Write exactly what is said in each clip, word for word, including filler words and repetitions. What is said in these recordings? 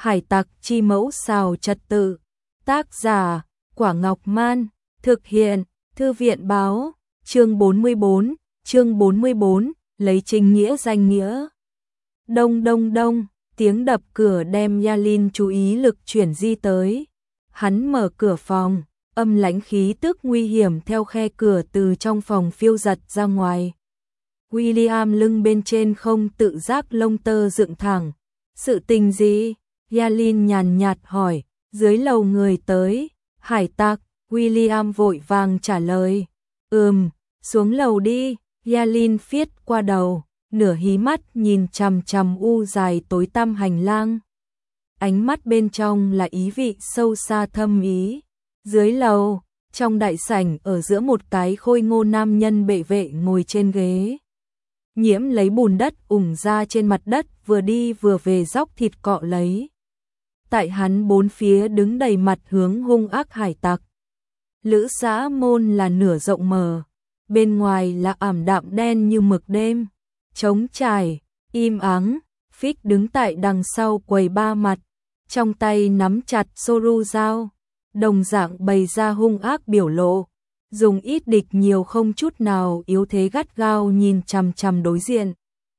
Hải tặc chi mẫu xào trật tự. Tác giả Quả Ngọc Man. Thực hiện Thư viện báo. Chương bốn mươi bốn. Chương bốn mươi bốn. Lấy chính nghĩa danh nghĩa. Đông đông đông. Tiếng đập cửa đem Yalin chú ý lực chuyển di tới. Hắn mở cửa phòng. Âm lãnh khí tức nguy hiểm theo khe cửa từ trong phòng phiêu giật ra ngoài. William lưng bên trên không tự giác lông tơ dựng thẳng. Sự tình gì? Yalin nhàn nhạt hỏi. Dưới lầu người tới. Hải tặc. William vội vàng trả lời. Ừm, xuống lầu đi. Yalin phiết qua đầu, nửa hí mắt nhìn chằm chằm u dài tối tăm hành lang. Ánh mắt bên trong là ý vị sâu xa thâm ý. Dưới lầu, trong đại sảnh ở giữa một cái khôi ngô nam nhân bệ vệ ngồi trên ghế. Nhiễm lấy bùn đất ủng ra trên mặt đất, vừa đi vừa về dóc thịt cọ lấy. Tại hắn bốn phía đứng đầy mặt hướng hung ác hải tặc. Lữ xã môn là nửa rộng mờ, bên ngoài là ảm đạm đen như mực đêm. Trống trải, im ắng, Phích đứng tại đằng sau quầy ba mặt, trong tay nắm chặt Soru dao, đồng dạng bày ra hung ác biểu lộ, dùng ít địch nhiều không chút nào yếu thế gắt gao nhìn chằm chằm đối diện.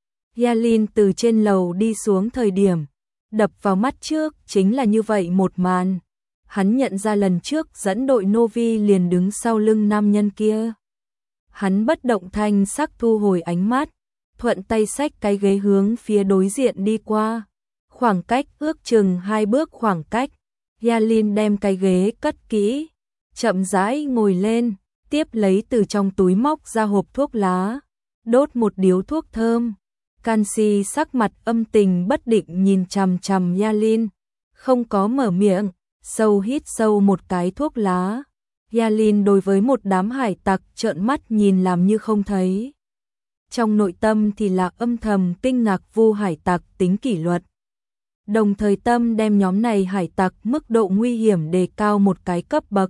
Yalin từ trên lầu đi xuống thời điểm, đập vào mắt trước chính là như vậy một màn. Hắn nhận ra lần trước dẫn đội Novi liền đứng sau lưng nam nhân kia. Hắn bất động thanh sắc thu hồi ánh mắt, thuận tay xách cái ghế hướng phía đối diện đi qua. Khoảng cách ước chừng hai bước khoảng cách, Yalin đem cái ghế cất kỹ, chậm rãi ngồi lên, tiếp lấy từ trong túi móc ra hộp thuốc lá, đốt một điếu thuốc thơm. Kansi sắc mặt âm tình bất định nhìn chằm chằm Yalin, không có mở miệng, sâu hít sâu một cái thuốc lá. Yalin đối với một đám hải tặc trợn mắt nhìn làm như không thấy. Trong nội tâm thì là âm thầm kinh ngạc Vu hải tặc tính kỷ luật. Đồng thời tâm đem nhóm này hải tặc mức độ nguy hiểm đề cao một cái cấp bậc.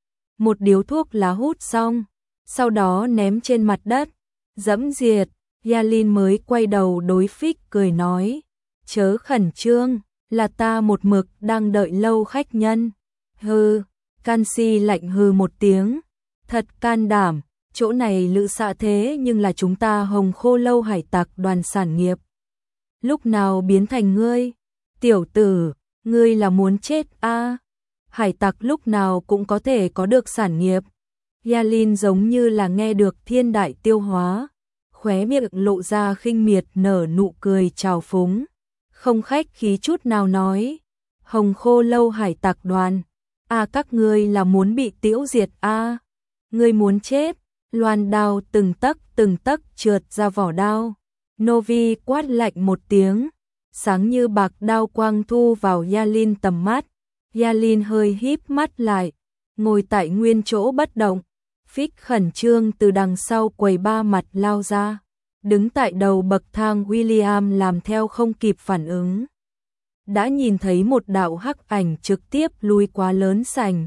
Một điếu thuốc lá hút xong, sau đó ném trên mặt đất, dẫm diệt, Yalin mới quay đầu đối Phích cười nói, chớ khẩn trương, là ta một mực đang đợi lâu khách nhân. Hừ, Kansi lạnh hừ một tiếng, thật can đảm, chỗ này lữ xạ thế nhưng là chúng ta Hồng Khô Lâu hải tặc đoàn sản nghiệp. Lúc nào biến thành ngươi? Tiểu tử, ngươi là muốn chết a? À? Hải tặc lúc nào cũng có thể có được sản nghiệp. Yalin giống như là nghe được thiên đại tiêu hóa, khóe miệng lộ ra khinh miệt nở nụ cười trào phúng, không khách khí chút nào nói, Hồng Khô Lâu hải tặc đoàn, a à, các ngươi là muốn bị tiễu diệt a? À? Ngươi muốn chết? Loan đao từng tấc từng tấc trượt ra vỏ đao. Novi quát lạnh một tiếng, sáng như bạc đao quang thu vào Yalin tầm mắt. Yalin hơi híp mắt lại, ngồi tại nguyên chỗ bất động. Phích khẩn trương từ đằng sau quầy ba mặt lao ra, đứng tại đầu bậc thang. William làm theo không kịp phản ứng, đã nhìn thấy một đạo hắc ảnh trực tiếp lui qua lớn sảnh.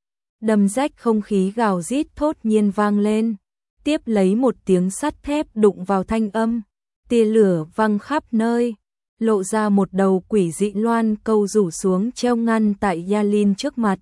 Đâm rách không khí gào rít thốt nhiên vang lên, tiếp lấy một tiếng sắt thép đụng vào thanh âm, tia lửa văng khắp nơi, lộ ra một đầu quỷ dị loan câu rủ xuống treo ngăn tại Yalin trước mặt.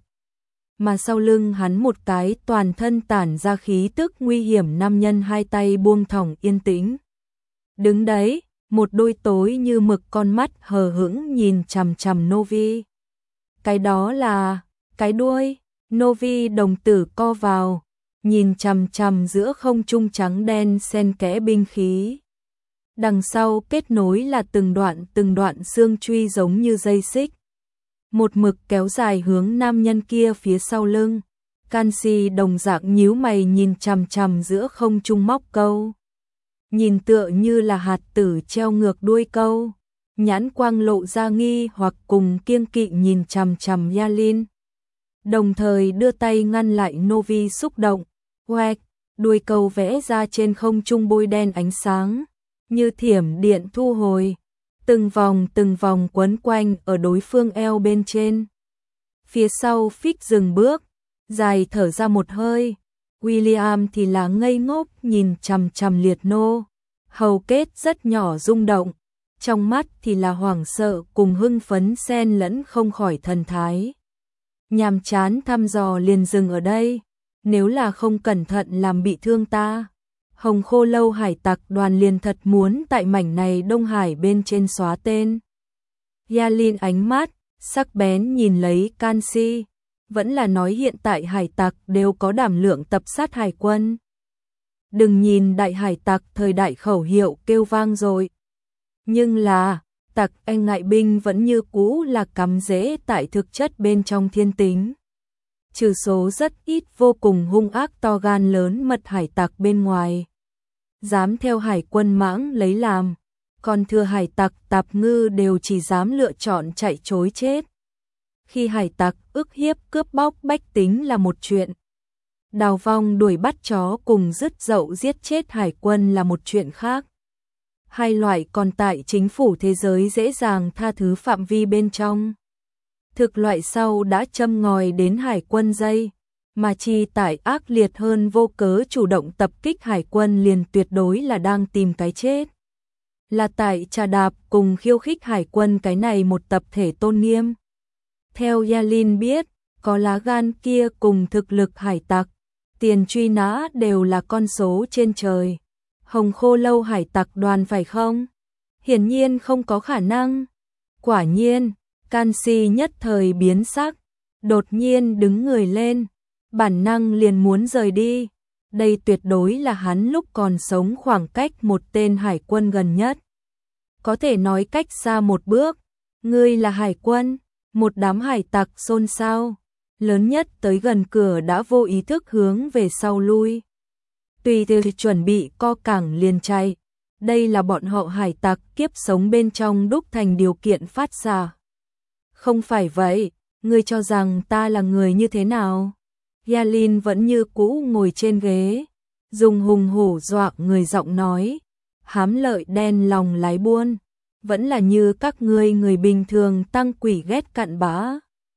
Mà sau lưng hắn một cái toàn thân tản ra khí tức nguy hiểm nam nhân hai tay buông thõng yên tĩnh. Đứng đấy, một đôi tối như mực con mắt hờ hững nhìn chằm chằm Novi. Cái đó là, cái đuôi. Novi đồng tử co vào, nhìn chằm chằm giữa không trung trắng đen xen kẽ binh khí. Đằng sau kết nối là từng đoạn từng đoạn xương truy giống như dây xích, một mực kéo dài hướng nam nhân kia phía sau lưng. Kansi đồng dạng nhíu mày nhìn chằm chằm giữa không trung móc câu, nhìn tựa như là hạt tử treo ngược đuôi câu, nhãn quang lộ ra nghi hoặc cùng kiêng kỵ nhìn chằm chằm Yalin, đồng thời đưa tay ngăn lại Novi xúc động. Quẹt, đuôi câu vẽ ra trên không trung bôi đen ánh sáng, như thiểm điện thu hồi, từng vòng từng vòng quấn quanh ở đối phương eo bên trên. Phía sau Phích dừng bước, dài thở ra một hơi. William thì là ngây ngốc nhìn chằm chằm liệt nô, hầu kết rất nhỏ rung động, trong mắt thì là hoảng sợ cùng hưng phấn xen lẫn không khỏi thần thái. Nhàm chán thăm dò liền dừng ở đây, nếu là không cẩn thận làm bị thương ta, Hồng Khô Lâu hải tặc đoàn liền thật muốn tại mảnh này Đông Hải bên trên xóa tên. Yalin ánh mắt sắc bén nhìn lấy Canxi, vẫn là nói hiện tại hải tặc đều có đảm lượng tập sát hải quân. Đừng nhìn đại hải tặc thời đại khẩu hiệu kêu vang rồi, nhưng là tặc anh ngại binh vẫn như cũ là cắm rễ tại thực chất bên trong thiên tính. Trừ số rất ít vô cùng hung ác to gan lớn mật hải tặc bên ngoài, dám theo hải quân mãng lấy làm, còn thừa hải tặc tạp ngư đều chỉ dám lựa chọn chạy trối chết. Khi hải tặc ức hiếp cướp bóc bách tính là một chuyện, đào vong đuổi bắt chó cùng dứt dậu giết chết hải quân là một chuyện khác. Hai loại còn tại chính phủ thế giới dễ dàng tha thứ phạm vi bên trong. Thực loại sau đã châm ngòi đến hải quân dây, mà chi tại ác liệt hơn vô cớ chủ động tập kích hải quân liền tuyệt đối là đang tìm cái chết. Là tại trà đạp cùng khiêu khích hải quân cái này một tập thể tôn nghiêm. Theo Yalin biết, có lá gan kia cùng thực lực hải tặc, tiền truy nã đều là con số trên trời. Hồng Khô Lâu hải tặc đoàn phải không? Hiển nhiên không có khả năng. Quả nhiên, Canxi nhất thời biến sắc, đột nhiên đứng người lên, bản năng liền muốn rời đi. Đây tuyệt đối là hắn lúc còn sống khoảng cách một tên hải quân gần nhất. Có thể nói cách xa một bước, ngươi là hải quân, một đám hải tặc xôn xao, lớn nhất tới gần cửa đã vô ý thức hướng về sau lui. Tùy từ chuẩn bị co cẳng liền chạy, đây là bọn họ hải tặc kiếp sống bên trong đúc thành điều kiện phát xạ. Không phải vậy, ngươi cho rằng ta là người như thế nào? Yalin vẫn như cũ ngồi trên ghế, dùng hùng hổ dọa người giọng nói, hám lợi đen lòng lái buôn, vẫn là như các ngươi người bình thường tăng quỷ ghét cặn bã.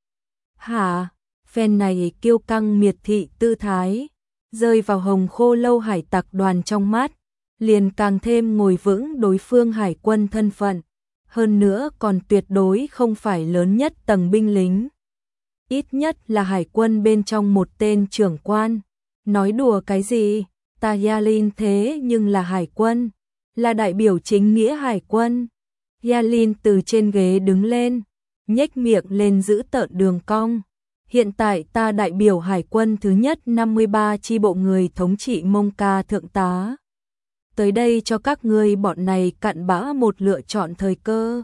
Hả, phen này kiêu căng miệt thị tư thái, rơi vào Hồng Khô Lâu hải tặc đoàn trong mắt, liền càng thêm ngồi vững đối phương hải quân thân phận, hơn nữa còn tuyệt đối không phải lớn nhất tầng binh lính. Ít nhất là hải quân bên trong một tên trưởng quan. Nói đùa cái gì, ta Yalin thế nhưng là hải quân, là đại biểu chính nghĩa hải quân. Yalin từ trên ghế đứng lên, nhếch miệng lên giữ tợn đường cong. Hiện tại ta đại biểu hải quân thứ nhất năm mươi ba chi bộ người thống trị Mông Ca thượng tá. Tới đây cho các ngươi bọn này cặn bã một lựa chọn thời cơ.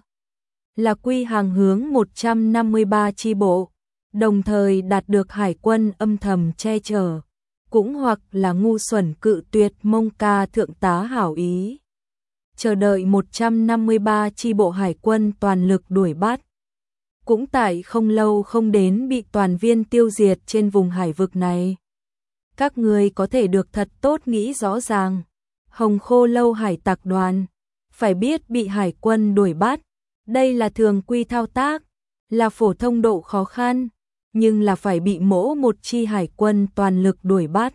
Là quy hàng hướng một trăm năm mươi ba chi bộ, đồng thời đạt được hải quân âm thầm che chở, cũng hoặc là ngu xuẩn cự tuyệt Mông Ca thượng tá hảo ý. Chờ đợi một trăm năm mươi ba chi bộ hải quân toàn lực đuổi bắt. Cũng tại không lâu không đến bị toàn viên tiêu diệt trên vùng hải vực này. Các ngươi có thể được thật tốt nghĩ rõ ràng. Hồng Khô Lâu hải tặc đoàn, phải biết bị hải quân đuổi bắt, đây là thường quy thao tác, là phổ thông độ khó khăn, nhưng là phải bị mỗ một chi hải quân toàn lực đuổi bắt.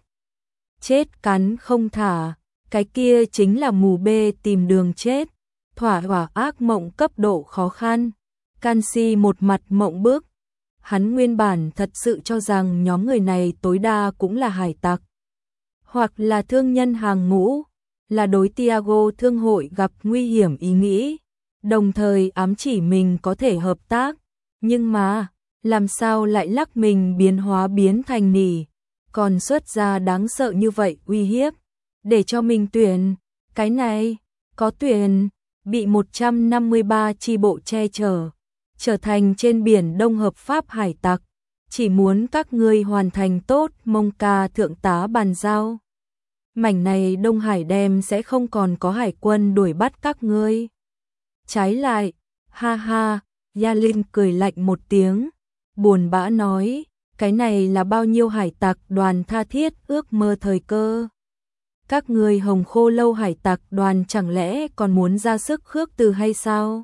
Chết cắn không thả, cái kia chính là mù bê tìm đường chết, thỏa hỏa ác mộng cấp độ khó khăn. Canxi một mặt mộng bức, hắn nguyên bản thật sự cho rằng nhóm người này tối đa cũng là hải tặc, hoặc là thương nhân hàng ngũ, là đối Tiago thương hội gặp nguy hiểm ý nghĩ, đồng thời ám chỉ mình có thể hợp tác, nhưng mà, làm sao lại lắc mình biến hóa biến thành nỉ, còn xuất ra đáng sợ như vậy uy hiếp, để cho mình tuyển, cái này, có tuyển, bị một trăm năm mươi ba chi bộ che chở, trở thành trên biển Đông hợp pháp hải tặc, chỉ muốn các ngươi hoàn thành tốt Mông Ca thượng tá bàn giao. Mảnh này Đông Hải đem sẽ không còn có hải quân đuổi bắt các ngươi. Trái lại, ha ha, Yalin cười lạnh một tiếng, buồn bã nói, cái này là bao nhiêu hải tặc đoàn tha thiết ước mơ thời cơ. Các ngươi Hồng Khô Lâu hải tặc đoàn chẳng lẽ còn muốn ra sức khước từ hay sao?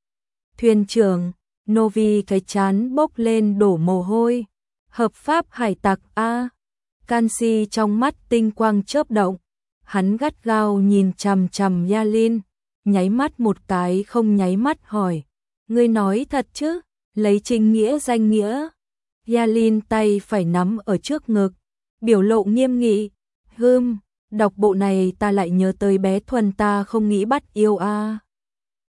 Thuyền trưởng, Novi cái chán bốc lên đổ mồ hôi. Hợp pháp hải tặc a. Canxi trong mắt tinh quang chớp động, hắn gắt gao nhìn chằm chằm Yalin, nháy mắt một cái không nháy mắt hỏi, ngươi nói thật chứ, lấy chính nghĩa danh nghĩa. Yalin tay phải nắm ở trước ngực, biểu lộ nghiêm nghị, hừm, đọc bộ này ta lại nhớ tới bé Thuần ta không nghĩ bắt yêu a.